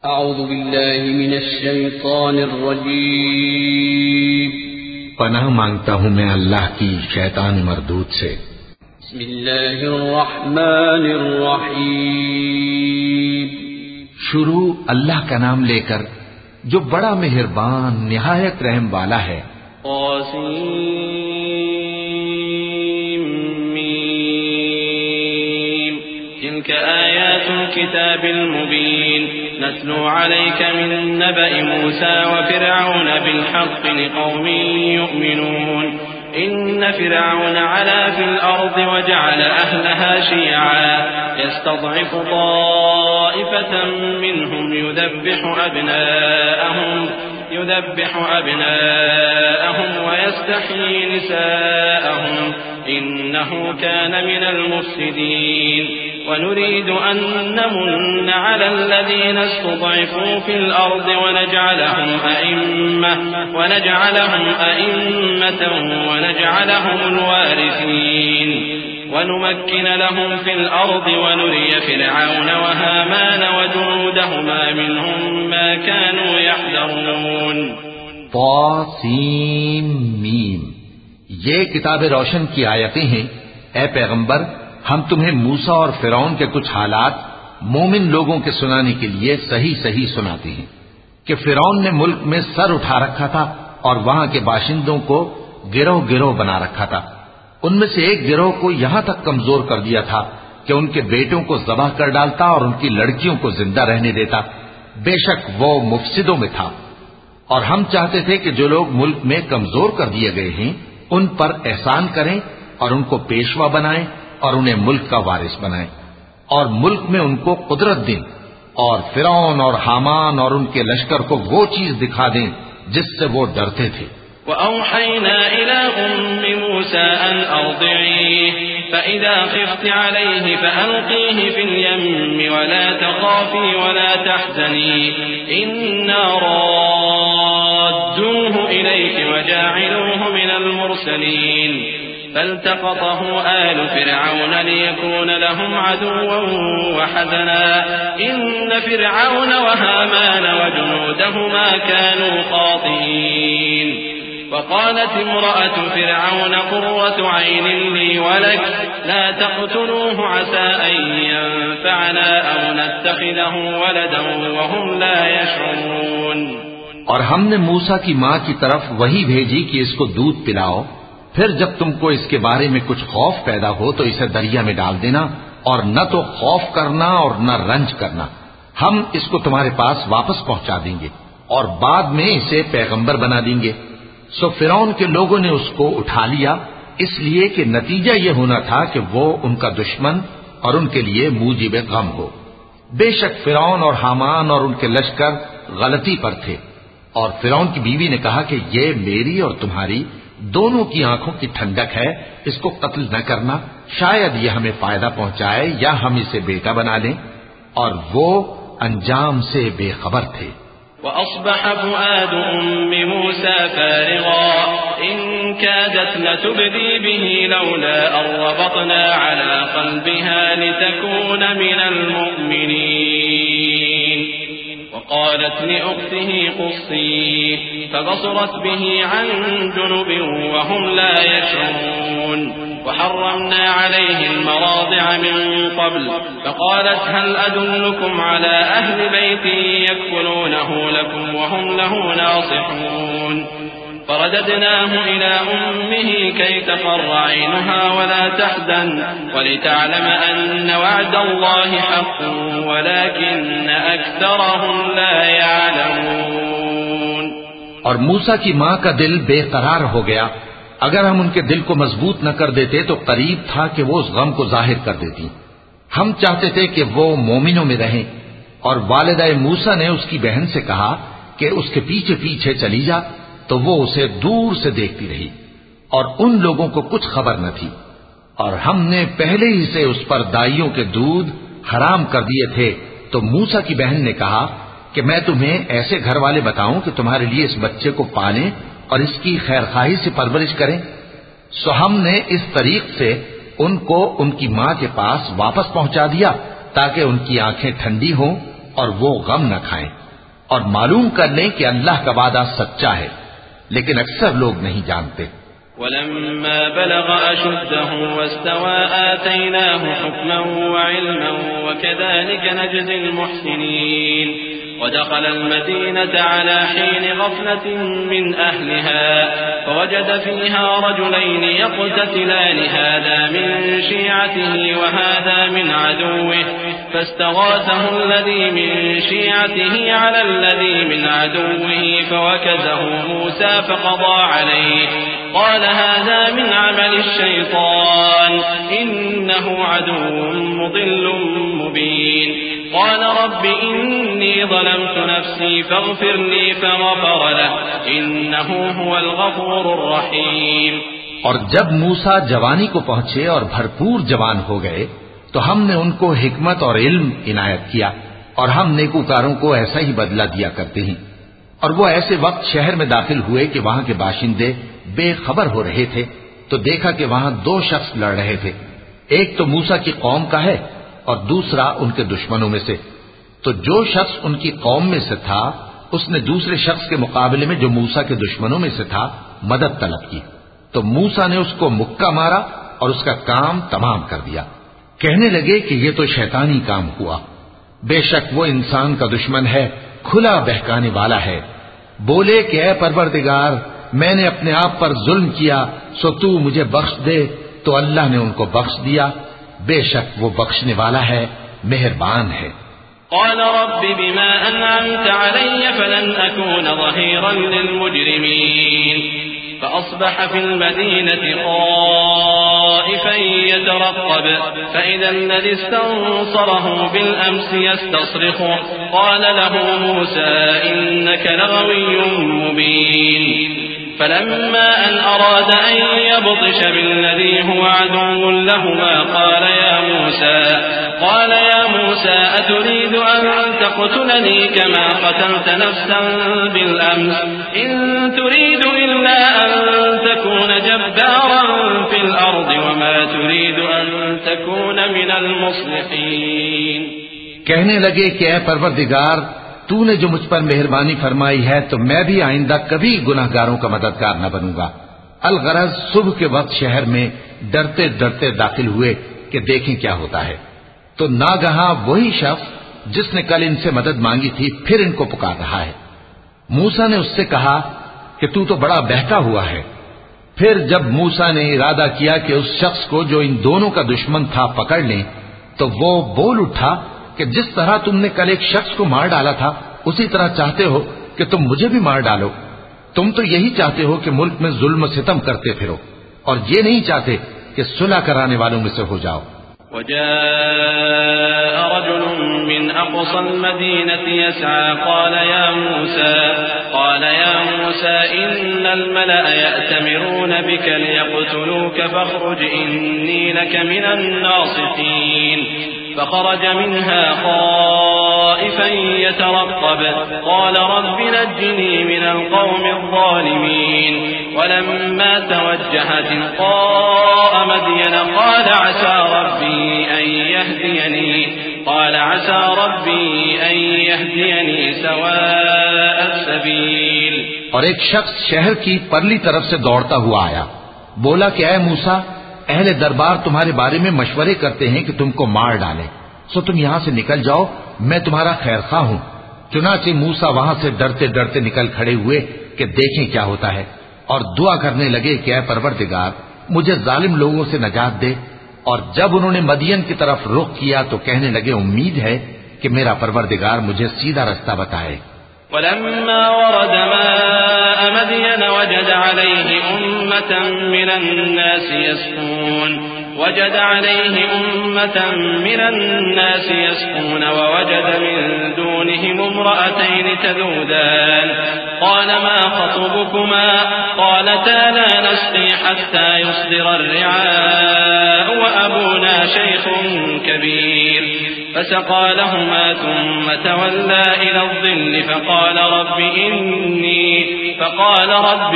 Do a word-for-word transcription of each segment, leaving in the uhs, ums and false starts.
اعوذ باللہ من الشیطان الرجیم پناہ مانگتا ہوں میں اللہ کی شیطان مردود سے۔ بسم اللہ الرحمن الرحیم شروع اللہ کا نام لے کر جو بڑا مہربان نہایت رحم والا ہے۔ قاسم میم تلك آیات الكتاب المبین نتلو عليك من نبأ موسى وفرعون بالحق لقوم يؤمنون إن فرعون علا في الأرض وجعل أهلها شيعا يستضعف طائفة منهم يذبح أبناءهم يذبح أبناءهم ويستحيي نساءهم إنه كان من المفسدين ونريد أن نمن على الذين استضعفوا في الأرض ونجعلهم أئمة ونجعلهم أئمة ونجعلهم الوارثين ونمكن لهم في الأرض ونري فرعون وهامان وجنودهما منهم ما كانوا يحذرون۔ طاسیم میم، یہ کتاب روشن کی آیتیں ہیں۔ اے پیغمبر، ہم تمہیں موسیٰ اور فرعون کے کچھ حالات مومن لوگوں کے سنانے کے لیے صحیح صحیح سناتے ہیں کہ فرعون نے ملک میں سر اٹھا رکھا تھا اور وہاں کے باشندوں کو گروہ گروہ بنا رکھا تھا۔ ان میں سے ایک گروہ کو یہاں تک کمزور کر دیا تھا کہ ان کے بیٹوں کو ذبح کر ڈالتا اور ان کی لڑکیوں کو زندہ رہنے دیتا۔ بے شک وہ مفسدوں میں تھا۔ اور ہم چاہتے تھے کہ جو لوگ ملک میں کمزور کر دیے گئے ہیں ان پر احسان کریں اور ان کو پیشوا بنائیں اور انہیں ملک کا وارث بنائیں اور ملک میں ان کو قدرت دیں اور فرعون اور حامان اور ان کے لشکر کو وہ چیز دکھا دیں جس سے وہ ڈرتے تھے۔ وَأَوْحَيْنَا إِلَىٰ أُمِّ مُوسَىٰ أَنْ أَرْضِعِيهِ فَإِذَا خِفْتِ عَلَيْهِ فَأَلْقِيهِ فِي الْيَمِّ وَلَا تَخَافِي وَلَا تَحْزَنِي إِنَّا رَادُّوهُ إِلَيْكِ وَجَاعِلُوهُ مِنَ الْمُرْسَلِينَ فالتقطه آل فرعون ليكون لهم عدوا وحزنا إن فرعون وهامان وجنودهما كانوا خاطئين وقالت امرأة فرعون قرة عين لي ولك لا تقتلوه عسى أن ينفعنا أو نتخذه ولدا وهم لا يشعرون۔ اور ہم نے موسیٰ کی ماں کی طرف وہی بھیجی کہ اس کو دودھ پلاؤ، پھر جب تم کو اس کے بارے میں کچھ خوف پیدا ہو تو اسے دریا میں ڈال دینا اور نہ تو خوف کرنا اور نہ رنج کرنا، ہم اس کو تمہارے پاس واپس پہنچا دیں گے اور بعد میں اسے پیغمبر بنا دیں گے۔ سو فرعون کے لوگوں نے اس کو اٹھا لیا، اس لیے کہ نتیجہ یہ ہونا تھا کہ وہ ان کا دشمن اور ان کے لیے موجب غم ہو۔ بے شک فرعون اور حامان اور ان کے لشکر غلطی پر تھے، اور فرعون کی بیوی نے کہا کہ یہ میری اور تمہاری دونوں کی آنکھوں کی ٹھنڈک ہے، اس کو قتل نہ کرنا، شاید یہ ہمیں فائدہ پہنچائے یا ہم اسے بیٹا بنا لیں، اور وہ انجام سے بے خبر تھے۔ وَأَصْبَحَ فُؤَادُ أُمِّ مُوسَىٰ فَارِغًا إِن كَادَتْ لَتُبْدِي بِهِ لَوْلَا أَن رَّبَطْنَا عَلَىٰ قَلْبِهَا لِتَكُونَ مِنَ الْمُؤْمِنِينَ وقالت لأخته قصيه فبصرت به عن جنب وهم لا يشعرون وحرمنا عليه المراضع من قبل فقالت هل أدلكم على أهل بيت يكفلونه لكم وهم له ناصحون فرددناه إلى أمه كي تقر عينها ولا تحزن ولتعلم أن وعد الله حق ولكن أكثرهم لا يعلمون۔ اور موسیٰ کی ماں کا دل بے قرار ہو گیا، اگر ہم ان کے دل کو مضبوط نہ کر دیتے تو قریب تھا کہ وہ اس غم کو ظاہر کر دیتی۔ ہم چاہتے تھے کہ وہ مومنوں میں رہیں، اور والدہ موسیٰ نے اس کی بہن سے کہا کہ اس کے پیچھے پیچھے چلی جا، تو وہ اسے دور سے دیکھتی رہی اور ان لوگوں کو کچھ خبر نہ تھی، اور ہم نے پہلے ہی سے اس پر دائیوں کے دودھ حرام کر دیے تھے۔ تو موسیٰ کی بہن نے کہا کہ میں تمہیں ایسے گھر والے بتاؤں کہ تمہارے لیے اس بچے کو پالیں اور اس کی خیر خواہی سے پرورش کریں۔ سو ہم نے اس طریق سے ان کو ان کی ماں کے پاس واپس پہنچا دیا تاکہ ان کی آنکھیں ٹھنڈی ہوں اور وہ غم نہ کھائیں، اور معلوم کر لیں کہ اللہ کا وعدہ سچا ہے، لیکن اکثر لوگ نہیں جانتے۔ ولما بلغ أشده واستوى آتيناه حكما وعلما وكذلك نجزي المحسنين ودخل المدينة على حين غفلة من أهلها فوجد فيها رجلين يقتتلان هذا من شيعته وهذا من عدوه فاستغاثه الذي من شيعته على الذي من عدوه فوكزه موسى فقضى عليه قال هذا من عمل الشيطان إنه عدو مضل مبين قال رب إني ظلمت نفسي فاغفر لي فغفر له إنه هو الغفور الرحيم۔ اور جب موسیٰ جوانی کو پہنچے اور بھرپور جوان ہو گئے تو ہم نے ان کو حکمت اور علم عنایت کیا، اور ہم نیکوکاروں کو ایسا ہی بدلہ دیا کرتے ہیں۔ اور وہ ایسے وقت شہر میں داخل ہوئے کہ وہاں کے باشندے بے خبر ہو رہے تھے تو دیکھا کہ وہاں دو شخص لڑ رہے تھے، ایک تو موسیٰ کی قوم کا ہے اور دوسرا ان کے دشمنوں میں سے۔ تو جو شخص ان کی قوم میں سے تھا اس نے دوسرے شخص کے مقابلے میں جو موسیٰ کے دشمنوں میں سے تھا مدد طلب کی، تو موسیٰ نے اس کو مکہ مارا اور اس کا کام تمام کر دیا۔ کہنے لگے کہ یہ تو شیطانی کام ہوا، بے شک وہ انسان کا دشمن ہے، کھلا بہکانے والا ہے۔ بولے کہ اے پروردگار میں نے اپنے آپ پر ظلم کیا سو تو مجھے بخش دے، تو اللہ نے ان کو بخش دیا، بے شک وہ بخشنے والا ہے، مہربان ہے۔ قال رب بما أنعمت علي فلن أكون ظهيرا للمجرمين فأصبح في المدينة خائفا يترقب فإذا الذي استنصره بالأمس يستصرخه قال له موسى إنك لغوي مبين فلما أن أراد أن يبطش بالذي هو عدو لهما قال يا موسى قال يا موسى أتريد أن تقتلني كما قتلت نفسا بالأمس إن تريد إلا أن تكون جبارا في الأرض وما تريد أن تكون من المصلحين۔ کہنے لگے کہ اے پروردگار تو نے جو مجھ پر مہربانی فرمائی ہے تو میں بھی آئندہ کبھی گناہ گاروں کا مددگار نہ بنوں گا۔ الغرض صبح کے وقت شہر میں ڈرتے ڈرتے داخل ہوئے کہ دیکھیں کیا ہوتا ہے، تو ناگہاں وہی شخص جس نے کل ان سے مدد مانگی تھی پھر ان کو پکار رہا ہے۔ موسیٰ نے اس سے کہا کہ تو تو بڑا بہکا ہوا ہے۔ پھر جب موسیٰ نے ارادہ کیا کہ اس شخص کو جو ان دونوں کا دشمن تھا پکڑ لیں تو وہ بول اٹھا کہ جس طرح تم نے کل ایک شخص کو مار ڈالا تھا اسی طرح چاہتے ہو کہ تم مجھے بھی مار ڈالو۔ تم تو یہی چاہتے ہو کہ ملک میں ظلم و ستم کرتے پھرو، اور یہ نہیں چاہتے کہ صلح کرانے والوں میں سے ہو جاؤ۔ وجاء رجل من أقصى المدينة يسعى قال يا موسى قال يا موسى إن الملأ يأتمرون بك ليقتلوك فاخرج إني لك من الناصحين فخرج منها خائفا يترقب قال رب نجني من القوم الظالمين ولما توجه تلقاء مدين قال عسى ربي أن يهديني قال عسى ربي أن يهديني سواء السبيل۔ اور ایک شخص شہر کی پرلی طرف سے دوڑتا ہوا آیا، بولا کہ اے موسیٰ اہل دربار تمہارے بارے میں مشورے کرتے ہیں کہ تم کو مار ڈالیں، سو تم یہاں سے نکل جاؤ، میں تمہارا خیر خواہ ہوں۔ چنانچہ موسیٰ وہاں سے ڈرتے ڈرتے نکل کھڑے ہوئے کہ دیکھیں کیا ہوتا ہے، اور دعا کرنے لگے کہ اے پروردگار مجھے ظالم لوگوں سے نجات دے۔ اور جب انہوں نے مدین کی طرف رخ کیا تو کہنے لگے امید ہے کہ میرا پروردگار مجھے سیدھا رستہ بتائے۔ ولما ورد ماء مدين وجد عليه أمة من الناس يسقون وجد عليه أمة من الناس يسقون ووجد من دونهم امرأتين تذودان قال ما خطبكما قالتا لا نسقي حتى يصدر الرعاء وأبونا شيخ كبير فسقى لهما ثم تولى إلى الظل فقال رب إني فقال رب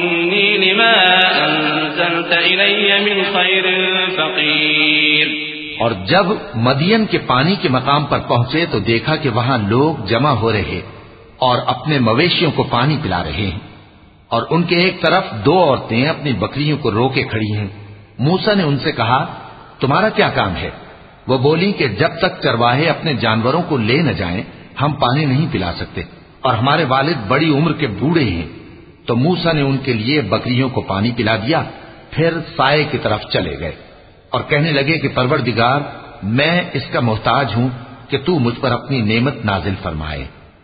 إني لما أنزلت إلي من خير فقير۔ اور جب مدین کے پانی کے مقام پر پہنچے تو دیکھا کہ وہاں لوگ جمع ہو رہے اور اپنے مویشیوں کو پانی پلا رہے ہیں، اور ان کے ایک طرف دو عورتیں اپنی بکریوں کو روکے کھڑی ہیں۔ موسیٰ نے ان سے کہا، تمہارا کیا کام ہے؟ وہ بولی کہ جب تک چرواہے اپنے جانوروں کو لے نہ جائیں ہم پانی نہیں پلا سکتے، اور ہمارے والد بڑی عمر کے بوڑھے ہیں۔ تو موسیٰ نے ان کے لیے بکریوں کو پانی پلا دیا، پھر سائے کی طرف چلے گئے اور کہنے لگے کہ پروردگار، میں اس کا محتاج ہوں کہ تو مجھ پر اپنی نعمت نازل فرمائے۔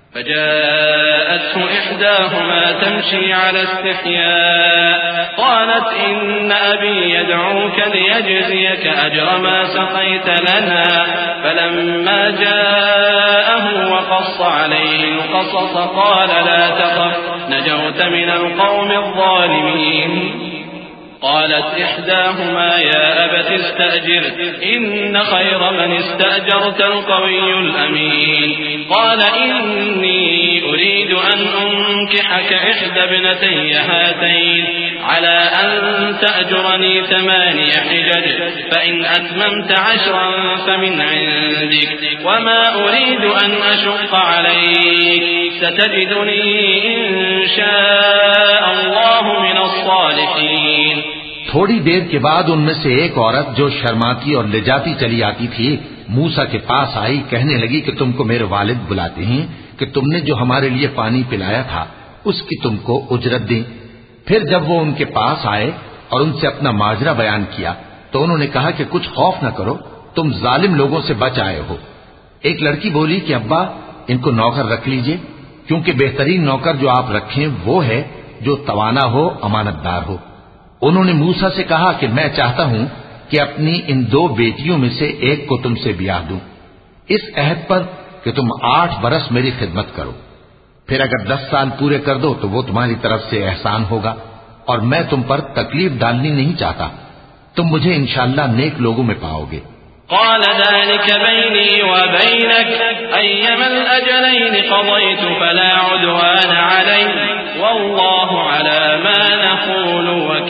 فجاءته إحداهما تمشي على استحياء قالت إن أبي يدعوك ليجزيك أجر ما سقيت لنا فلما جاءه وقص عليه القصص قال لا تخف نجوت من القوم الظالمين قالت إحداهما يا أبت استأجر إن خير من استأجرت القوي الأمين قال إني أريد أن أنكحك إحدى ابنتي هاتين على أن تأجرني ثماني حجج فإن أتممت عشرا فمن عندك وما أريد أن أشق عليك ستجدني إن شاء الله من الصالحين۔ تھوڑی دیر کے بعد ان میں سے ایک عورت جو شرماتی اور لجاتی چلی آتی تھی موسیٰ کے پاس آئی، کہنے لگی کہ تم کو میرے والد بلاتے ہیں کہ تم نے جو ہمارے لیے پانی پلایا تھا اس کی تم کو اجرت دیں۔ پھر جب وہ ان کے پاس آئے اور ان سے اپنا ماجرا بیان کیا تو انہوں نے کہا کہ کچھ خوف نہ کرو، تم ظالم لوگوں سے بچ آئے ہو۔ ایک لڑکی بولی کہ ابا ان کو نوکر رکھ لیجئے، کیونکہ بہترین نوکر جو آپ رکھیں وہ ہے جو توانا ہو، امانت دار ہو۔ انہوں نے موسیٰ سے کہا کہ میں چاہتا ہوں کہ اپنی ان دو بیٹیوں میں سے ایک کو تم سے بیاہ دوں، اس عہد پر کہ تم آٹھ برس میری خدمت کرو، پھر اگر دس سال پورے کر دو تو وہ تمہاری طرف سے احسان ہوگا، اور میں تم پر تکلیف ڈالنی نہیں چاہتا، تم مجھے انشاءاللہ نیک لوگوں میں پاؤ گے۔ قال ذلك بيني وبينك أيما الأجلين قضيت فلا عدوان علي والله على ما نقول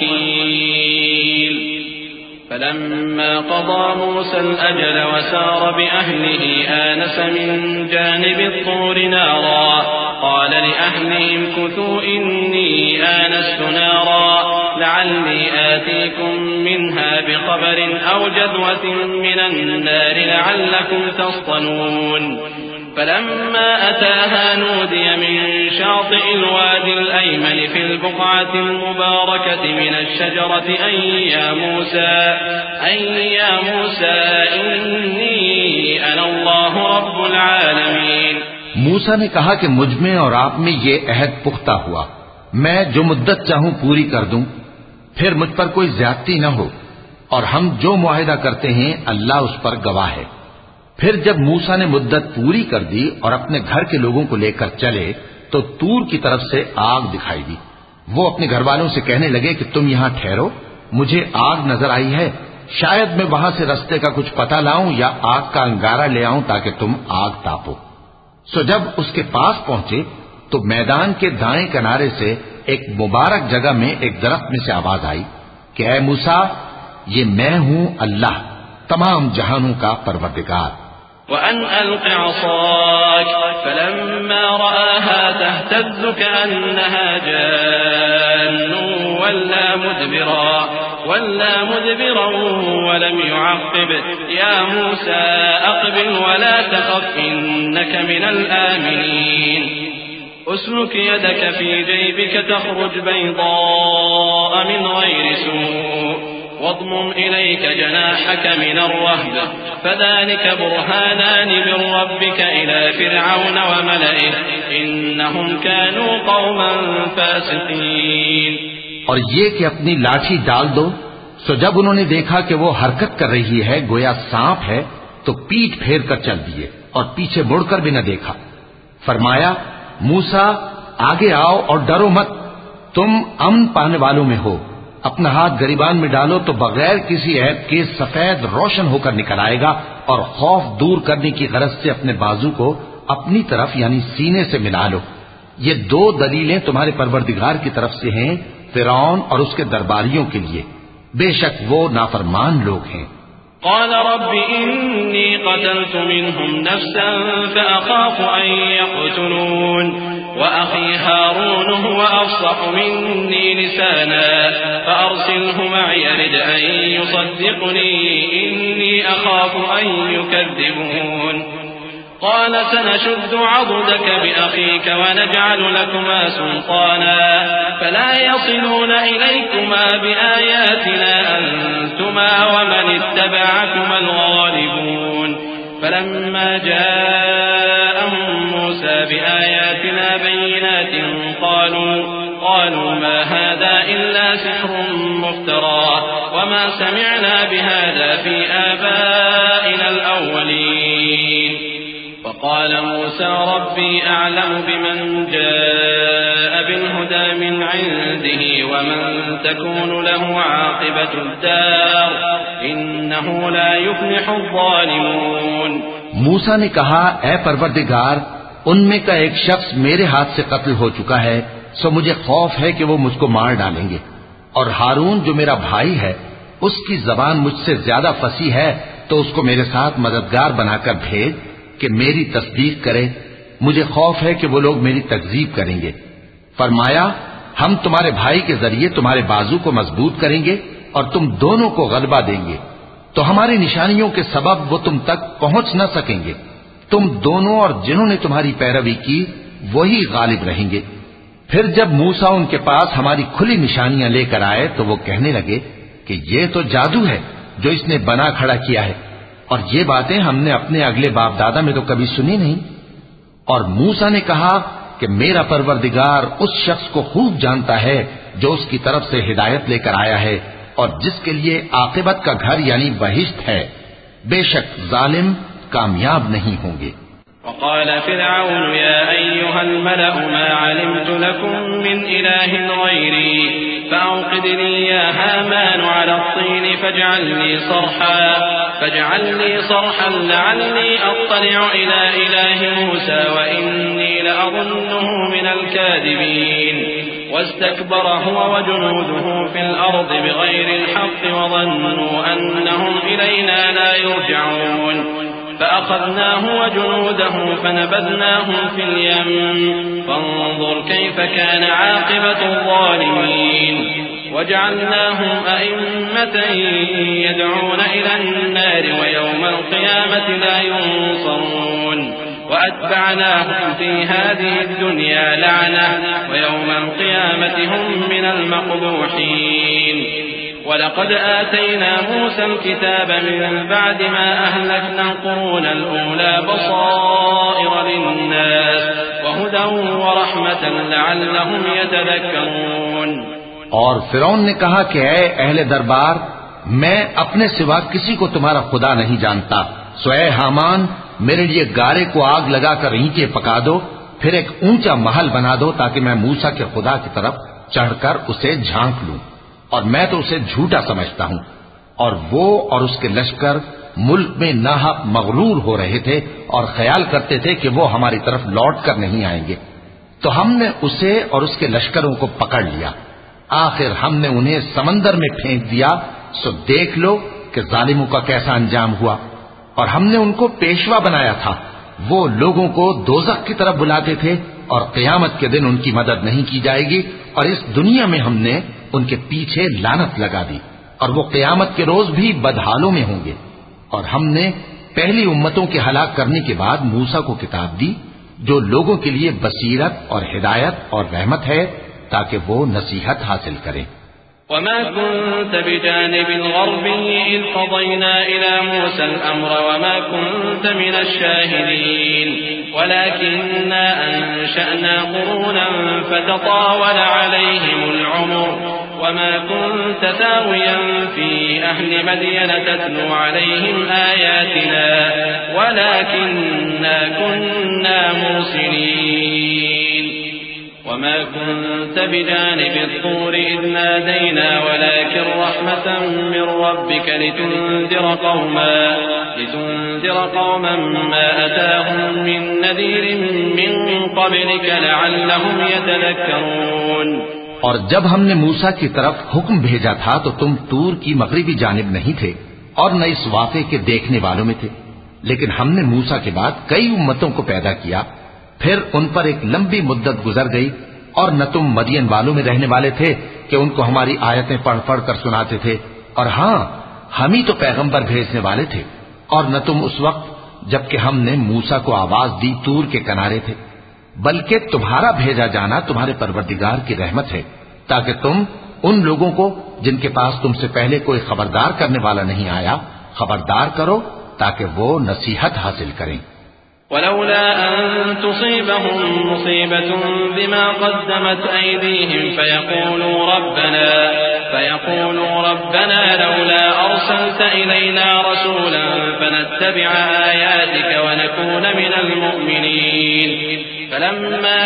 وكيل فلما قضى موسى الأجل وسار بأهله آنس من جانب الطور نارا قال لأهلهم كثوا إني آنست نارا لعلي آتيكم منها بخبر أو جذوة من النار لعلكم تصطلون فلما أتاها نودي من شاطئ الوادي الأيمن في البقعة المباركة من الشجرة أن يا موسى أن يا موسى إني أنا الله رب العالمين۔ موسیٰ نے کہا کہ مجھ میں اور آپ میں یہ عہد پختہ ہوا، میں جو مدت چاہوں پوری کر دوں، پھر مجھ پر کوئی زیادتی نہ ہو، اور ہم جو معاہدہ کرتے ہیں اللہ اس پر گواہ ہے۔ پھر جب موسیٰ نے مدت پوری کر دی اور اپنے گھر کے لوگوں کو لے کر چلے تو طور کی طرف سے آگ دکھائی دی۔ وہ اپنے گھر والوں سے کہنے لگے کہ تم یہاں ٹھہرو، مجھے آگ نظر آئی ہے، شاید میں وہاں سے رستے کا کچھ پتہ لاؤں یا آگ کا انگارہ لے آؤں تاکہ تم آگ تاپو۔ سو جب اس کے پاس پہنچے تو میدان کے دائیں کنارے سے ایک مبارک جگہ میں ایک درخت میں سے آواز آئی کہ اے موسیٰ، یہ میں ہوں اللہ، تمام جہانوں کا پروردگار۔ وأن ألق عصاك فلما رآها تهتز كأنها جان ولا مدبرا ولا مدبرا ولم يعقب يا موسى أقبل ولا تخف إنك من الآمنين أسلك يدك في جيبك تخرج بيضاء من غير سوء واضمم إليك جناحك من الرهب فذلك برهانان من ربك إلى فرعون وملئه إنهم كانوا قوما فاسقين۔ اور یہ کہ اپنی لاٹھی ڈال دو، سو جب انہوں نے دیکھا کہ وہ حرکت کر رہی ہے گویا سانپ ہے تو پیٹ پھیر کر چل دیے اور پیچھے مڑ کر بھی نہ دیکھا۔ فرمایا موسیٰ آگے آؤ اور ڈرو مت، تم امن پانے والوں میں ہو، اپنا ہاتھ گریبان میں ڈالو تو بغیر کسی عیب کے سفید روشن ہو کر نکل آئے گا، اور خوف دور کرنے کی غرض سے اپنے بازو کو اپنی طرف یعنی سینے سے ملا لو۔ یہ دو دلیلیں تمہارے پروردگار کی طرف سے ہیں فرعون اور اس کے درباریوں کے لیے، بے شک وہ نافرمان لوگ ہیں۔ قال رب إني قتلت منهم نفسا فأخاف أن يقتلون وأخي هارون هو أفصح مني لسانا فأرسله معي رد أن يصدقني إني أخاف أن يكذبون قال سنشد عضدك بأخيك ونجعل لكما سلطانا فلا يصلون إليكما بآياتنا أنتما ومن اتبعكما الغالبون فلما جاءهم موسى بآياتنا بينات قالوا قالوا ما هذا إلا سحر مفترى وما سمعنا بهذا في آبائنا الأولين وقال موسى ربي أعلم بمن جاء بالهدى من عنده ومن تكون له عاقبة الدار إنه لا يفلح الظالمون. موسیٰ نے کہا اے پروردگار ان میں کا ایک شخص میرے ہاتھ سے قتل ہو چکا ہے سو مجھے خوف ہے کہ وہ مجھ کو مار ڈالیں گے اور ہارون جو میرا بھائی ہے اس کی زبان مجھ سے زیادہ فصیح ہے تو اس کو میرے ساتھ مددگار بنا کر بھیج کہ میری تصدیق کرے مجھے خوف ہے کہ وہ لوگ میری تکذیب کریں گے. فرمایا ہم تمہارے بھائی کے ذریعے تمہارے بازو کو مضبوط کریں گے اور تم دونوں کو غلبہ دیں گے تو ہماری نشانیوں کے سبب وہ تم تک پہنچ نہ سکیں گے. تم دونوں اور جنہوں نے تمہاری پیروی کی وہی غالب رہیں گے. پھر جب موسیٰ ان کے پاس ہماری کھلی نشانیاں لے کر آئے تو وہ کہنے لگے کہ یہ تو جادو ہے جو اس نے بنا کھڑا کیا ہے اور یہ باتیں ہم نے اپنے اگلے باپ دادا میں تو کبھی سنی نہیں. اور موسیٰ نے کہا کہ میرا پروردگار اس شخص کو خوب جانتا ہے جو اس کی طرف سے ہدایت لے کر آیا ہے اور جس کے لیے عاقبت کا گھر یعنی بہشت ہے. بے شک ظالم کامیاب نہیں ہوں گے. وقال فرعون يا أيها الملأ ما علمت لكم من إله غيري فأوقد لي يا هامان على الطين فاجعل لي صرحا فاجعل لي صرحا لعلي أطلع إلى إله موسى وإني لأظنه من الكاذبين واستكبر هو وجنوده في الأرض بغير الحق وظنوا أنهم إلينا لا يرجعون فأخذناه وجنوده فنبذناهم في اليم فانظر كيف كان عاقبة الظالمين وجعلناهم أئمة يدعون إلى النار ويوم القيامة لا ينصرون وأتبعناهم في هذه الدنيا لعنة ويوم القيامة هم من المقبوحين. ولقد آتينا موسى الكتاب من بعد ما أهلكنا القرون الأولى بصائر للناس وهدى ورحمة لعلهم يتذكرون. اور فرعون نے کہا کہ اے اہل دربار میں اپنے سوا کسی کو تمہارا خدا نہیں جانتا سو اے حامان میرے لیے گارے کو آگ لگا کر اینٹیں پکا دو پھر ایک اونچا محل بنا دو تاکہ میں موسیٰ کے خدا کی طرف چڑھ کر اسے جھانک لوں اور میں تو اسے جھوٹا سمجھتا ہوں. اور وہ اور اس کے لشکر ملک میں ناحق مغرور ہو رہے تھے اور خیال کرتے تھے کہ وہ ہماری طرف لوٹ کر نہیں آئیں گے تو ہم نے اسے اور اس کے لشکروں کو پکڑ لیا. آخر ہم نے انہیں سمندر میں پھینک دیا سو دیکھ لو کہ ظالموں کا کیسا انجام ہوا. اور ہم نے ان کو پیشوا بنایا تھا وہ لوگوں کو دوزخ کی طرف بلاتے تھے اور قیامت کے دن ان کی مدد نہیں کی جائے گی اور اس دنیا میں ہم نے ان کے پیچھے لعنت لگا دی اور وہ قیامت کے روز بھی بدحالوں میں ہوں گے. اور ہم نے پہلی امتوں کے ہلاک کرنے کے بعد موسیٰ کو کتاب دی جو لوگوں کے لیے بصیرت اور ہدایت اور رحمت ہے تاکہ وہ نصیحت حاصل کریں. وما كنت بجانب الغربي إذ قضينا إلى موسى الأمر وما كنت من الشاهدين ولكننا أنشأنا قرونا فتطاول عليهم العمر وما كنت ثاويا في أهل مدين تتلو عليهم آياتنا ولكننا كنا مرسلين. وما كنت بجانب الطور إذ نادينا ولكن رحمة من ربك لتنذر قوما لتنذر قوما ما أتاهم من نذير من قبلك لعلهم يتذكرون. اور جب ہم نے موسیٰ کی طرف حکم بھیجا تھا تو تم طور کی مغربی جانب نہیں تھے اور نہ اس واقعے کے دیکھنے والوں میں تھے، لیکن ہم نے موسیٰ کے بعد کئی امتوں کو پیدا کیا، پھر ان پر ایک لمبی مدت گزر گئی، اور نہ تم مدین والوں میں رہنے والے تھے کہ ان کو ہماری آیتیں پڑھ پڑھ کر سناتے تھے، اور ہاں ہم ہی تو پیغمبر بھیجنے والے تھے، اور نہ تم اس وقت جبکہ ہم نے موسیٰ کو آواز دی طور کے کنارے تھے، بلکہ تمہارا بھیجا جانا تمہارے پروردگار کی رحمت ہے، تاکہ تم ان لوگوں کو جن کے پاس تم سے پہلے کوئی خبردار کرنے والا نہیں آیا خبردار کرو تاکہ وہ نصیحت حاصل کریں۔ ولولا أن تصيبهم مصيبة بما قدمت أيديهم فيقولوا ربنا فيقولوا ربنا لولا أرسلت إلينا رسولا فنتبع آياتك ونكون من المؤمنين فلما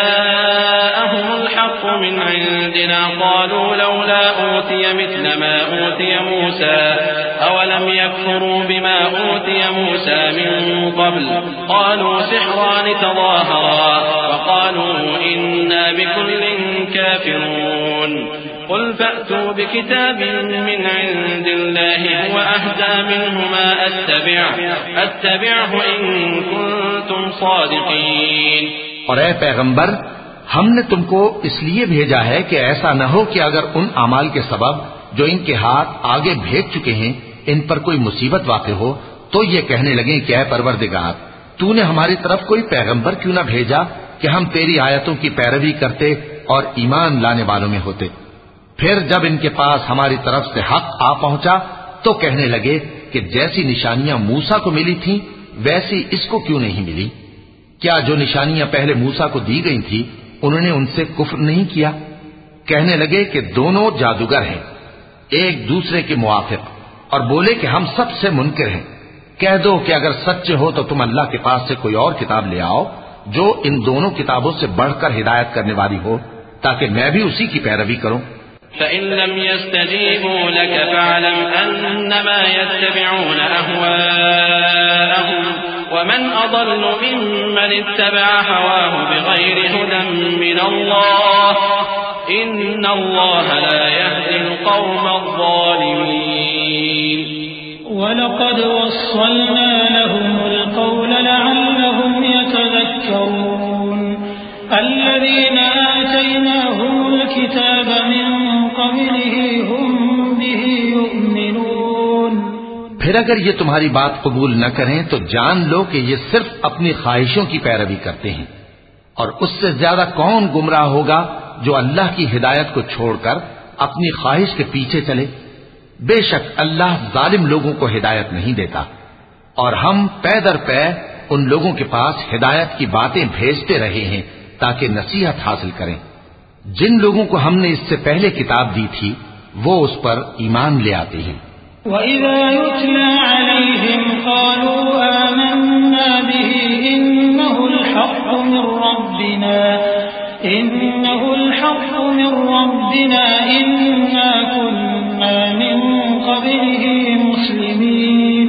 جاءهم الحق من عندنا قالوا لولا أوتي مثل ما أوتي موسى أولم يكفروا بما أوتي موسى من قبل قالوا سحران تظاهرا وقالوا إنا بكل كافرون قل فأتوا بكتاب من عند الله هو أهدى منهما أتبعه أتبعه إن كنتم صادقين۔ اور اے پیغمبر، ہم نے تم کو اس لیے بھیجا ہے کہ ایسا نہ ہو کہ اگر ان اعمال کے سبب جو ان کے ہاتھ آگے بھیج چکے ہیں ان پر کوئی مصیبت واقع ہو تو یہ کہنے لگیں کہ اے پروردگار، تو نے ہماری طرف کوئی پیغمبر کیوں نہ بھیجا کہ ہم تیری آیتوں کی پیروی کرتے اور ایمان لانے والوں میں ہوتے۔ پھر جب ان کے پاس ہماری طرف سے حق آ پہنچا تو کہنے لگے کہ جیسی نشانیاں موسیٰ کو ملی تھیں ویسی اس کو کیوں نہیں ملی؟ کیا جو نشانیاں پہلے موسیٰ کو دی گئی تھی انہوں نے ان سے کفر نہیں کیا؟ کہنے لگے کہ دونوں جادوگر ہیں ایک دوسرے کے موافق، اور بولے کہ ہم سب سے منکر ہیں۔ کہہ دو کہ اگر سچے ہو تو تم اللہ کے پاس سے کوئی اور کتاب لے آؤ جو ان دونوں کتابوں سے بڑھ کر ہدایت کرنے والی ہو تاکہ میں بھی اسی کی پیروی کروں۔ فإن لم يستجيبوا لك فاعلم أنما يتبعون أهواءهم ومن أضل ممن اتبع هواه بغير هدى من الله إن الله لا يهدي القوم الظالمين۔ وَلَقَدْ وَصَّلْنَا لَهُمُ الْقَوْلَ لَعَلَّهُمْ يَتَذَكَّرُونَ الَّذِينَ آتَيْنَاهُمُ الْكِتَابَ مِنْ قَبْلِهِ هُمْ بِهِ يُؤْمِنُونَ۔ پھر اگر یہ تمہاری بات قبول نہ کریں تو جان لو کہ یہ صرف اپنی خواہشوں کی پیروی کرتے ہیں، اور اس سے زیادہ کون گمراہ ہوگا جو اللہ کی ہدایت کو چھوڑ کر اپنی خواہش کے پیچھے چلے۔ بے شک اللہ ظالم لوگوں کو ہدایت نہیں دیتا، اور ہم پے در پے ان لوگوں کے پاس ہدایت کی باتیں بھیجتے رہے ہیں تاکہ نصیحت حاصل کریں۔ جن لوگوں کو ہم نے اس سے پہلے کتاب دی تھی وہ اس پر ایمان لے آتے ہیں۔ وَإِذَا يُتْلَى عَلَيْهِمْ قَالُوا آمَنَّا بِهِ إِنَّهُ الْحَقُّ مِنْ رَبِّنَا إِنَّهُ الْحَقُّ مِنْ رَبِّنَا إِنَّا كُنَّا مِنْ قَبْلِهِ مُسْلِمِينَ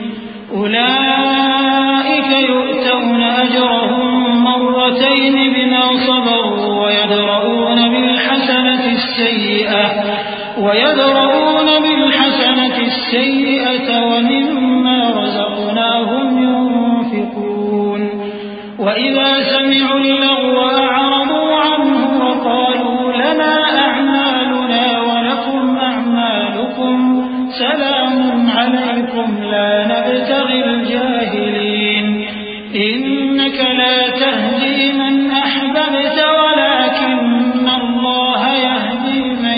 أُولَئِكَ يُؤْتَوْنَ أَجْرَهُمْ مرتين بما صبروا ويدرؤون بالحسنة السيئة ويدرؤون بالحسنة السيئة ومما رزقناهم ينفقون وإذا سمعوا اللغو أعرضوا عنه وقالوا لنا أعمالنا ولكم أعمالكم سلام عليكم لا نبتغي الجاهلين إنك لا تهدي من أحببت ولكن الله يهدي من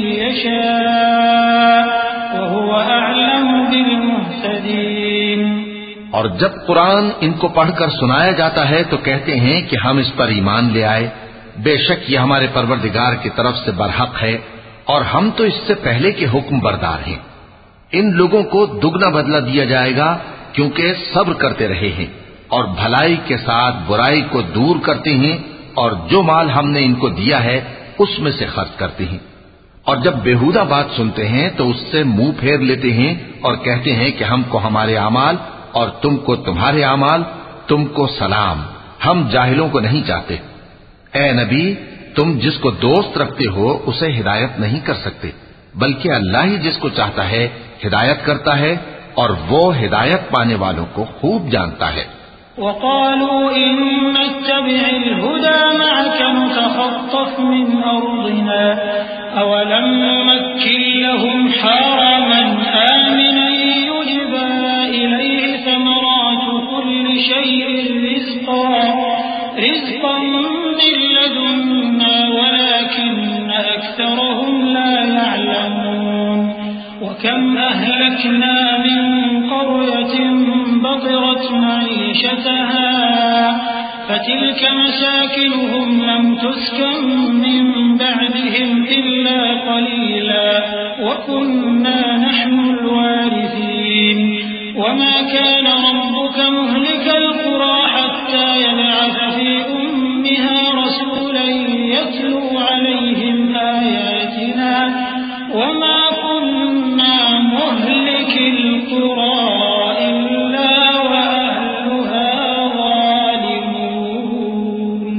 يشاء وهو أعلم بالمهتدين۔ اور جب قرآن ان کو پڑھ کر سنایا جاتا ہے تو کہتے ہیں کہ ہم اس پر ایمان لے آئے، بے شک یہ ہمارے پروردگار کی طرف سے برحق ہے اور ہم تو اس سے پہلے کے حکم بردار ہیں۔ ان لوگوں کو دگنا بدلہ دیا جائے گا کیونکہ صبر کرتے رہے ہیں اور بھلائی کے ساتھ برائی کو دور کرتے ہیں، اور جو مال ہم نے ان کو دیا ہے اس میں سے خرچ کرتے ہیں، اور جب بےہودہ بات سنتے ہیں تو اس سے منہ پھیر لیتے ہیں اور کہتے ہیں کہ ہم کو ہمارے اعمال اور تم کو تمہارے اعمال، تم کو سلام، ہم جاہلوں کو نہیں چاہتے۔ اے نبی، تم جس کو دوست رکھتے ہو اسے ہدایت نہیں کر سکتے، بلکہ اللہ ہی جس کو چاہتا ہے ہدایت کرتا ہے اور وہ ہدایت پانے والوں کو خوب جانتا ہے۔ وقالوا إن نتبع الهدى معك نتخطف من أرضنا أولم نمكن لهم حرما آمنا يجبى إليه ثمرات كل شيء رزقا رزقا من لدنا ولكن أكثرهم لا يعلمون وكم أهلكنا من قرية بطرت معيشتها فتلك مساكنهم لم تسكن من بعدهم إلا قليلا وكنا نحن الوارثين وما كان ربك مهلك القرى حتى يبعث في أمها رسولا يتلو عليهم آياتنا وما كنا مهلك القرى إلا وأهلها ظالمون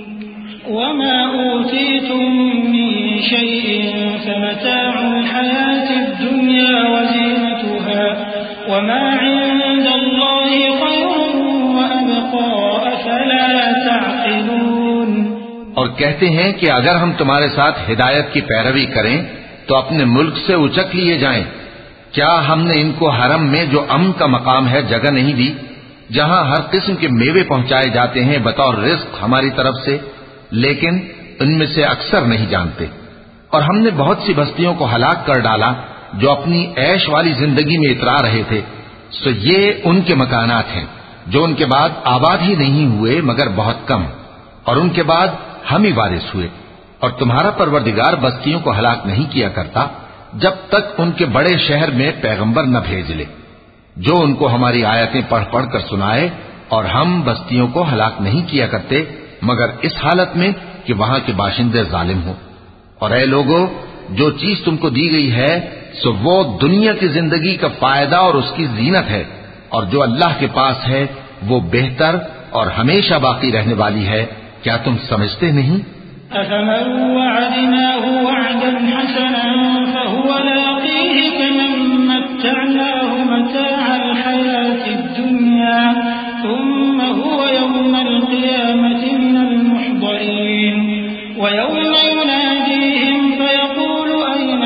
وما أوتيتم من شيء فمتاع الحياة الدنيا وزينتها وما عند الله خير وأبقى أفلا تعقلون۔ اور کہتے ہیں کہ اگر ہم تمہارے ساتھ ہدایت کی پیروی کریں تو اپنے ملک سے اچک لیے جائیں۔ کیا ہم نے ان کو حرم میں جو امن کا مقام ہے جگہ نہیں دی، جہاں ہر قسم کے میوے پہنچائے جاتے ہیں بطور رزق ہماری طرف سے، لیکن ان میں سے اکثر نہیں جانتے۔ اور ہم نے بہت سی بستیوں کو ہلاک کر ڈالا جو اپنی عیش والی زندگی میں اترا رہے تھے، سو یہ ان کے مکانات ہیں جو ان کے بعد آباد ہی نہیں ہوئے مگر بہت کم، اور ان کے بعد ہم ہی وارث ہوئے۔ اور تمہارا پروردگار بستیوں کو ہلاک نہیں کیا کرتا جب تک ان کے بڑے شہر میں پیغمبر نہ بھیج لے جو ان کو ہماری آیتیں پڑھ پڑھ کر سنائے، اور ہم بستیوں کو ہلاک نہیں کیا کرتے مگر اس حالت میں کہ وہاں کے باشندے ظالم ہوں۔ اور اے لوگو، جو چیز تم کو دی گئی ہے سو وہ دنیا کی زندگی کا فائدہ اور اس کی زینت ہے، اور جو اللہ کے پاس ہے وہ بہتر اور ہمیشہ باقی رہنے والی ہے۔ کیا تم سمجھتے نہیں؟ أفمن وعدناه وعدا حسنا فهو لاقيه كمن متعناه متاع الحياة الدنيا ثم هو يوم القيامة من المحضرين ويوم يناديهم فيقول أين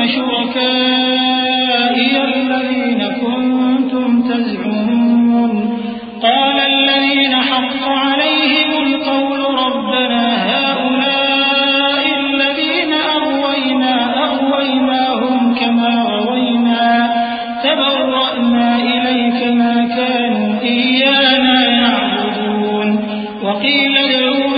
شركائي الذين كنتم تزعمون قال الذين حق عليهم القول ربنا هؤلاء الذين أغوينا أغويناهم كما غوينا تبرأنا إليك ما كانوا إيانا يعبدون وقيل ادعوا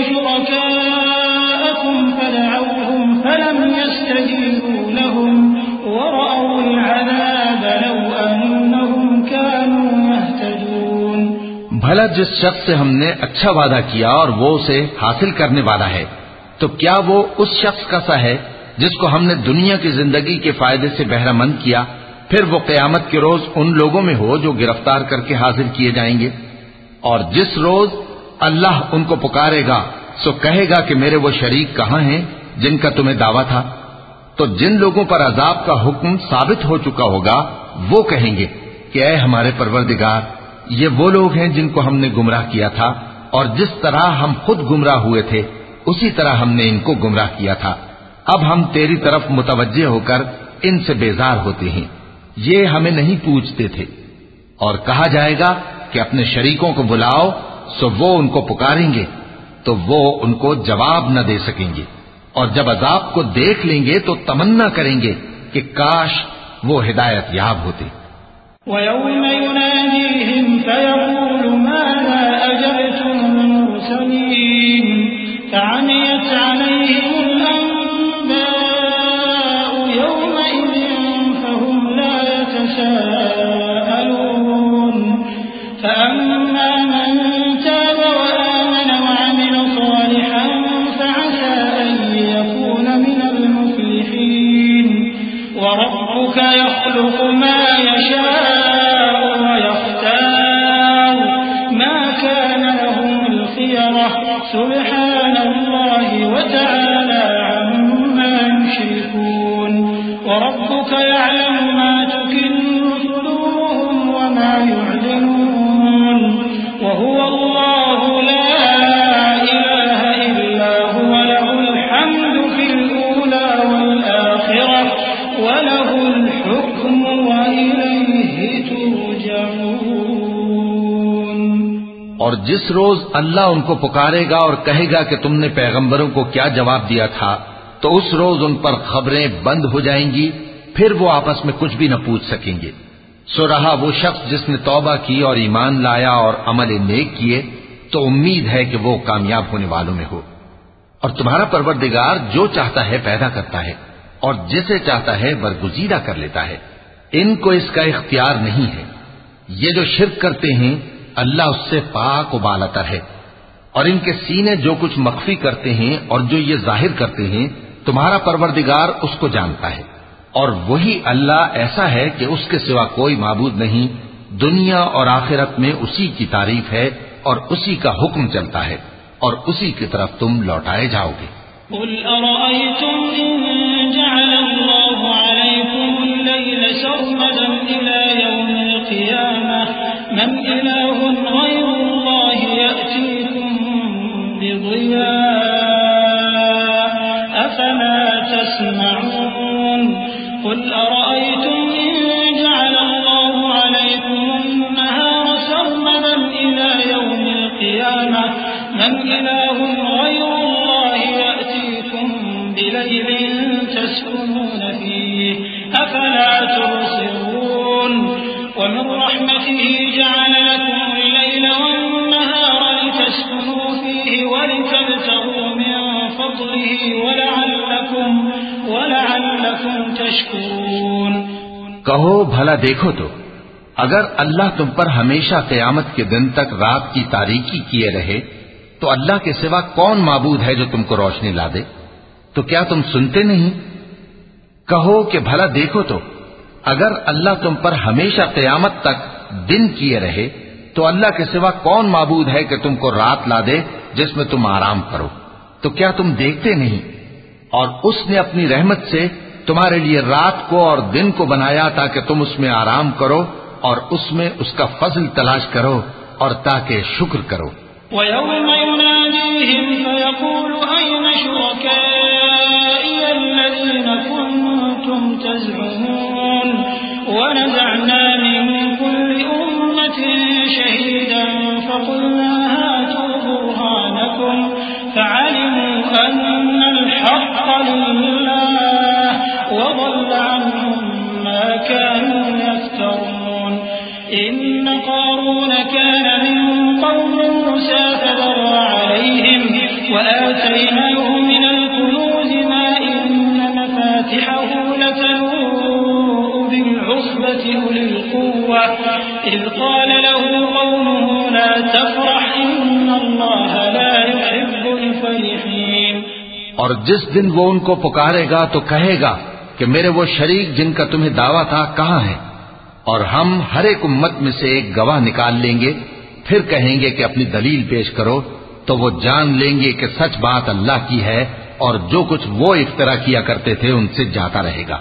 شركاءكم فدعوهم فلم يستجيبوا لهم ورأوا العذاب لو أنهم كانوا يهتدون۔ بھلا جس شخص سے ہم نے اچھا وعدہ کیا اور وہ اسے حاصل کرنے والا ہے، تو کیا وہ اس شخص کا سا ہے جس کو ہم نے دنیا کی زندگی کے فائدے سے بہرہ مند کیا، پھر وہ قیامت کے روز ان لوگوں میں ہو جو گرفتار کر کے حاضر کیے جائیں گے؟ اور جس روز اللہ ان کو پکارے گا سو کہے گا کہ میرے وہ شریک کہاں ہیں جن کا تمہیں دعویٰ تھا؟ تو جن لوگوں پر عذاب کا حکم ثابت ہو چکا ہوگا وہ کہیں گے کہ اے ہمارے پروردگار، یہ وہ لوگ ہیں جن کو ہم نے گمراہ کیا تھا، اور جس طرح ہم خود گمراہ ہوئے تھے اسی طرح ہم نے ان کو گمراہ کیا تھا۔ اب ہم تیری طرف متوجہ ہو کر ان سے بیزار ہوتے ہیں، یہ ہمیں نہیں پوچھتے تھے۔ اور کہا جائے گا کہ اپنے شریکوں کو بلاؤ، سو وہ ان کو پکاریں گے تو وہ ان کو جواب نہ دے سکیں گے، اور جب عذاب کو دیکھ لیں گے تو تمنا کریں گے کہ کاش وہ ہدایت یاب ہوتے۔ وَيَوْمَ يُنَادِيهِمْ فَيَقُولُ مَاذَا أَجَبْتُمُ الْمُرْسَلِينَ فَعَمِيَتْ عَلَيْهِمُ الْأَنبَاءُ يَوْمَئِذٍ فَهُمْ لَا يَتَسَاءَلُونَ فَأَمَّا مَنْ تَابَ وَآمَنَ وَعَمِلَ صَالِحًا فَعَسَى أَنْ يَكُونَ مِنَ الْمُفْلِحِينَ وَرَبُّكَ يَخْلُقُ مَا يَشَاءُ سبحان الله وتعالى عما يشركون وربك يعلم ما تكن اور جس روز اللہ ان کو پکارے گا اور کہے گا کہ تم نے پیغمبروں کو کیا جواب دیا تھا، تو اس روز ان پر خبریں بند ہو جائیں گی، پھر وہ آپس میں کچھ بھی نہ پوچھ سکیں گے۔ سو رہا وہ شخص جس نے توبہ کی اور ایمان لایا اور عمل نیک کیے، تو امید ہے کہ وہ کامیاب ہونے والوں میں ہو۔ اور تمہارا پروردگار جو چاہتا ہے پیدا کرتا ہے اور جسے چاہتا ہے برگزیدہ کر لیتا ہے، ان کو اس کا اختیار نہیں ہے۔ یہ جو شرک کرتے ہیں اللہ اس سے پاک و بالاتر ہے، اور ان کے سینے جو کچھ مخفی کرتے ہیں اور جو یہ ظاہر کرتے ہیں تمہارا پروردگار اس کو جانتا ہے۔ اور وہی اللہ ایسا ہے کہ اس کے سوا کوئی معبود نہیں، دنیا اور آخرت میں اسی کی تعریف ہے اور اسی کا حکم چلتا ہے، اور اسی کی طرف تم لوٹائے جاؤ گے۔ قل أرأيتم إن جعل الله عليكم الليل سرمدا إلى يوم القيامة من إله غير الله يأتيكم بضياء أفلا تسمعون قل أرأيتم إن جعل الله عليكم النهار سرمدا إلى يوم القيامة من إله غير الله يأتيكم بليل تسكنون فيه أفلا تبصرون ومن رحمته جعل لكم الليل والنهار لتسكنوا فيه ولتبتغوا من فضله ولعلكم ولعلكم تشكرون۔ کہو بھلا دیکھو تو اگر اللہ تم پر ہمیشہ قیامت کے دن تک رات کی تاریکی کیے رہے تو اللہ کے سوا کون معبود ہے جو تم کو روشنی لا دے؟ تو کیا تم سنتے نہیں؟ کہو کہ بھلا دیکھو تو اگر اللہ تم پر ہمیشہ قیامت تک دن کیے رہے تو اللہ کے سوا کون معبود ہے کہ تم کو رات لا دے جس میں تم آرام کرو؟ تو کیا تم دیکھتے نہیں؟ اور اس نے اپنی رحمت سے تمہارے لیے رات کو اور دن کو بنایا تاکہ تم اس میں آرام کرو اور اس میں اس کا فضل تلاش کرو اور تاکہ شکر کرو۔ وَيَوْمَ يُنَادِيهِمْ فَيَقُولُ أَيْنَ شُرَكَائِيَ الَّذِينَ كُنتُمْ تَزْعُمُونَ وَنَزَعْنَا مِن كُلِّ أُمَّةٍ شَهِيدًا فَقُلْنَا هَاتُوا بُرْهَانَكُمْ فَعَلِمُوا أَنَّ الْحَقَّ لِلَّهِ وَضَلَّ عَنْهُم مَّا كَانُوا يَفْتَرُونَ إِنَّ قَارُونَ كَانَ مِن قَوْمِ مُوسَىٰ فَبَغَىٰ عَلَيْهِمْ وَآتَيْنَاهُ مِنَ الْكُنُوزِ مَا إِنَّ مَفَاتِحَهُ لَتَنُوءُ بِالْعُصْبَةِ أُولِي الْقُوَّةِ إِذْ قَالَ لَهُ قَوْمُهُ لَا تَفْرَحْ إِنَّ اللَّهَ لَا يُحِبُّ الْفَرِحِينَ۔ اور جس دن وہ ان کو پکارے گا تو کہے گا کہ میرے وہ شریک جن کا تمہیں دعویٰ تھا کہاں ہیں؟ اور ہم ہر ایک امت میں سے ایک گواہ نکال لیں گے، پھر کہیں گے کہ اپنی دلیل پیش کرو، تو وہ جان لیں گے کہ سچ بات اللہ کی ہے اور جو کچھ وہ افترا کیا کرتے تھے ان سے جاتا رہے گا۔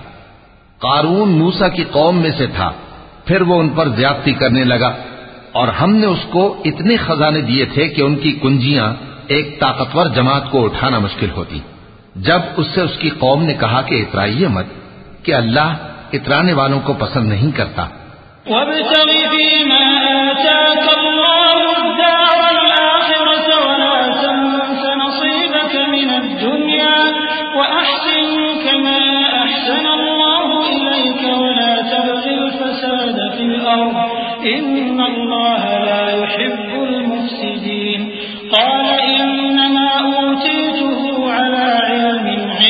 قارون موسیٰ کی قوم میں سے تھا، پھر وہ ان پر زیادتی کرنے لگا، اور ہم نے اس کو اتنے خزانے دیے تھے کہ ان کی کنجیاں ایک طاقتور جماعت کو اٹھانا مشکل ہوتی۔ جب اس سے اس کی قوم نے کہا کہ اترائیے مت، کہ اللہ اترانے والوں کو پسند نہیں کرتا۔ وَابْتَغِ فِيمَا آتَاكَ اللَّهُ الدَّارَ الْآخِرَةَ وَلَا تَنسَ نَصِيبَكَ مِنَ الدُّنْيَا وَأَحْسِن كَمَا أَحْسَنَ اللَّهُ إِلَيْكَ وَلَا تَبْغِ الْفَسَادَ فِي الْأَرْضِ إِنَّ اللَّهَ لَا يُحِبُّ الْمُفْسِدِينَ قَالَ إِنَّمَا أُوتِيتُهُ عَلَى عِلْمٍ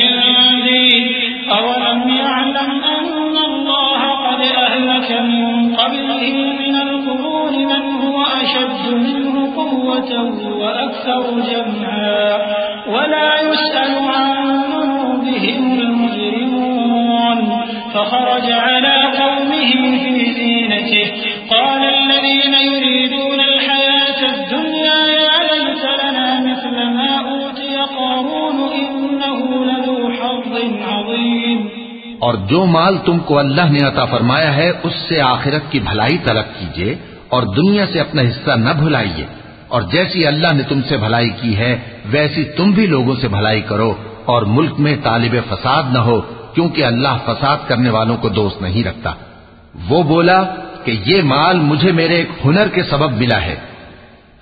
عِندِي أَوَلَمْ يَعْلَمْ أَنَّ اللَّهَ قَدْ أَهْلَكَ مِن قَبْلِهِ مِنَ الْقُرُونِ مَنْ هُوَ أَشَدُّ مِنْهُ قُوَّةً وَأَكْثَرُ جَمْعًا وَلَا يُسْأَلُ عَن ذُنُوبِهِمُ الْمُجْرِمُونَ فَخَرَجَ عَلَى قَوْمِهِ فِي زِينَتِهِ قَالَ الَّذِينَ يُرِيدُونَ الْحَيَاةَ الدُّنْيَا يَا لَيْتَ لَنَا مِثْلَ مَا أُوتِيَ قَارُونُ إِنَّهُ لَذُو حَظٍّ عَظِيمٍ۔ اور جو مال تم کو اللہ نے عطا فرمایا ہے اس سے آخرت کی بھلائی طلب کیجیے اور دنیا سے اپنا حصہ نہ بھلائیے، اور جیسی اللہ نے تم سے بھلائی کی ہے ویسی تم بھی لوگوں سے بھلائی کرو، اور ملک میں طالب فساد نہ ہو، کیونکہ اللہ فساد کرنے والوں کو دوست نہیں رکھتا۔ وہ بولا کہ یہ مال مجھے میرے ایک ہنر کے سبب ملا ہے،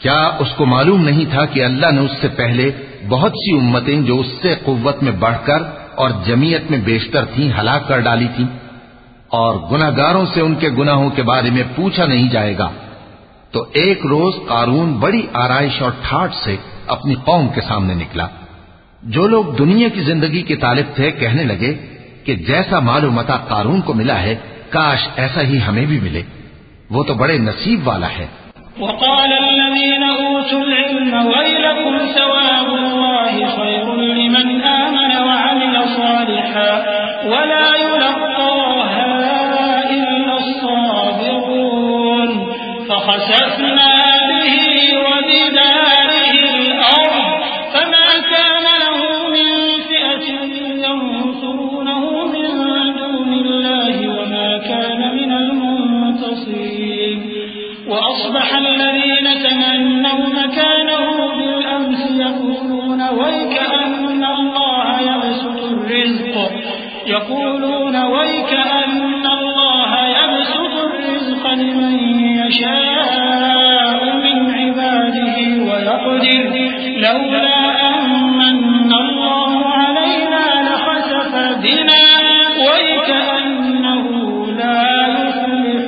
کیا اس کو معلوم نہیں تھا کہ اللہ نے اس سے پہلے بہت سی امتیں جو اس سے قوت میں بڑھ کر اور جمعیت میں بیشتر تھیں ہلاک کر ڈالی تھیں، اور گناہگاروں سے ان کے گناہوں کے بارے میں پوچھا نہیں جائے گا؟ تو ایک روز قارون بڑی آرائش اور ٹھاٹ سے اپنی قوم کے سامنے نکلا۔ جو لوگ دنیا کی زندگی کے طالب تھے کہنے لگے کہ جیسا مال و متاع قارون کو ملا ہے کاش ایسا ہی ہمیں بھی ملے، وہ تو بڑے نصیب والا ہے۔ وقال الذين أوتوا العلم ويلكم ثواب الله خير لمن آمن وعمل صالحا ولا يلقاها إلا الصابرون فخسفنا به وبداره الأرض فما كان له من فئة ينصرونه من دون الله وما كان من المنتصرين وأصبح الذين تمنوا مكانه بالأمس يقولون ويكأن الله يبسط الرزق يقولون ويكأن الله يبسط الرزق لمن يشاء من عباده ويقدر لولا أمن الله علينا لخسف بنا ويكأنه لا يفلح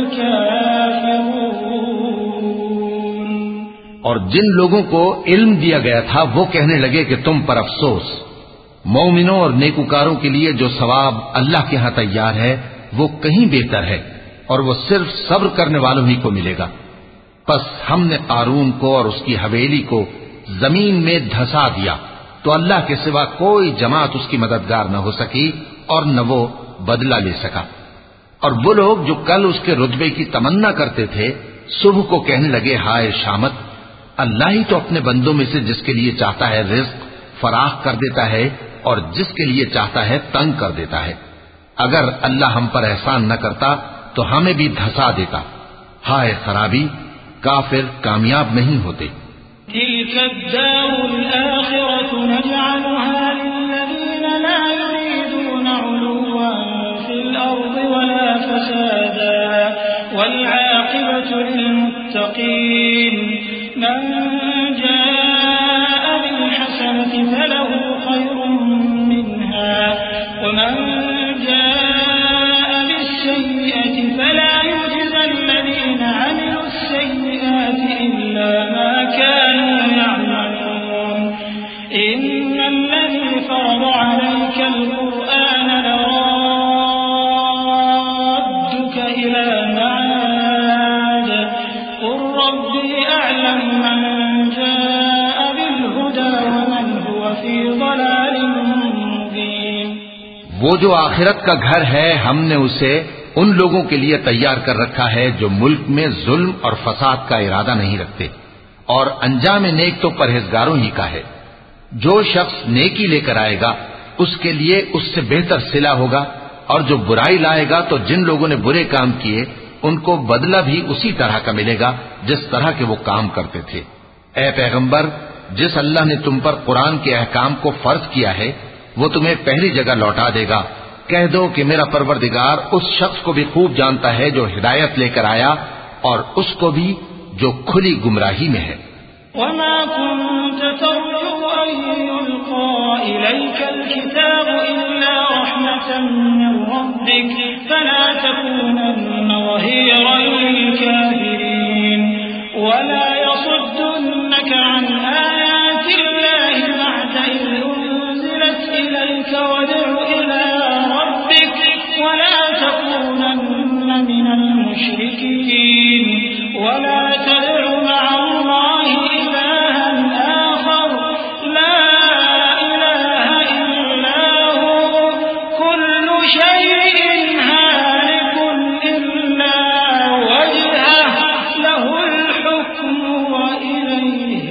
الكافرون۔ اور جن لوگوں کو علم دیا گیا تھا وہ کہنے لگے کہ تم پر افسوس، مومنوں اور نیکوکاروں کے لیے جو ثواب اللہ کے ہاں تیار ہے وہ کہیں بہتر ہے، اور وہ صرف صبر کرنے والوں ہی کو ملے گا۔ پس ہم نے قارون کو اور اس کی حویلی کو زمین میں دھسا دیا تو اللہ کے سوا کوئی جماعت اس کی مددگار نہ ہو سکی اور نہ وہ بدلہ لے سکا۔ اور وہ لوگ جو کل اس کے رتبے کی تمنا کرتے تھے صبح کو کہنے لگے ہائے شامت، اللہ ہی تو اپنے بندوں میں سے جس کے لیے چاہتا ہے رزق فراخ کر دیتا ہے اور جس کے لیے چاہتا ہے تنگ کر دیتا ہے۔ اگر اللہ ہم پر احسان نہ کرتا تو ہمیں بھی دھسا دیتا۔ ہائے خرابی، کافر کامیاب نہیں ہوتے۔ تلك الدار الآخرة نجعلها للذين لا يريدون علوا في الأرض ولا فسادا والعاقبة للمتقين من جاء بالحسنة فله خير منها ومن جاء بالسيئة فلا يجزى الذين عملوا السيئات إلا ما كانوا يعملون إن الذي فرض عليك القرآن لرادك إلى معاد قل ربي أعلم من جاء بالهدى ومن هو في ضلال مبين۔ وہ جو آخرت کا گھر ہے ہم نے اسے ان لوگوں کے لیے تیار کر رکھا ہے جو ملک میں ظلم اور فساد کا ارادہ نہیں رکھتے، اور انجام نیک تو پرہیزگاروں ہی کا ہے۔ جو شخص نیکی لے کر آئے گا اس کے لیے اس سے بہتر صلہ ہوگا، اور جو برائی لائے گا تو جن لوگوں نے برے کام کیے ان کو بدلہ بھی اسی طرح کا ملے گا جس طرح کے وہ کام کرتے تھے۔ اے پیغمبر، جس اللہ نے تم پر قرآن کے احکام کو فرض کیا ہے وہ تمہیں پہلی جگہ لوٹا دے گا۔ کہہ دو کہ میرا پروردگار اس شخص کو بھی خوب جانتا ہے جو ہدایت لے کر آیا اور اس کو بھی جو کھلی گمراہی میں ہے۔ وما كنت ترجو أن يلقى إليك الكتاب إلا رحمة من ربك فلا تكونن ظهيرا للكافرين ولا يصدنك عن آيات الله بعد إذ أنزلت إليك وادع إلى ربك ولا تكونن من المشركين ولا تدع مع الله إلها آخر لا إله إلا هو كل شيء هالك إلا وجهه له الحكم وإليه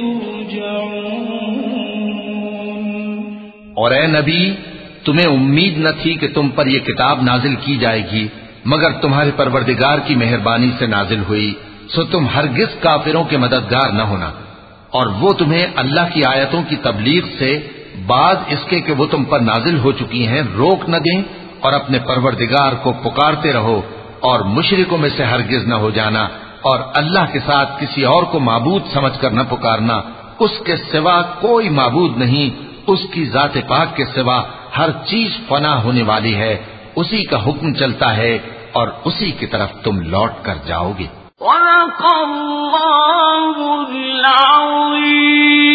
ترجعون۔ اور اے نبی، تمہیں امید نہ تھی کہ تم پر یہ کتاب نازل کی جائے گی مگر تمہارے پروردگار کی مہربانی سے نازل ہوئی، سو تم ہرگز کافروں کے مددگار نہ ہونا، اور وہ تمہیں اللہ کی آیتوں کی تبلیغ سے بعد اس کے کہ وہ تم پر نازل ہو چکی ہیں روک نہ دیں، اور اپنے پروردگار کو پکارتے رہو اور مشرکوں میں سے ہرگز نہ ہو جانا اور اللہ کے ساتھ کسی اور کو معبود سمجھ کر نہ پکارنا، اس کے سوا کوئی معبود نہیں، اس کی ذات پاک کے سوا ہر چیز فنا ہونے والی ہے، اسی کا حکم چلتا ہے اور اسی کی طرف تم لوٹ کر جاؤ گے۔ صدق اللہ العظیم۔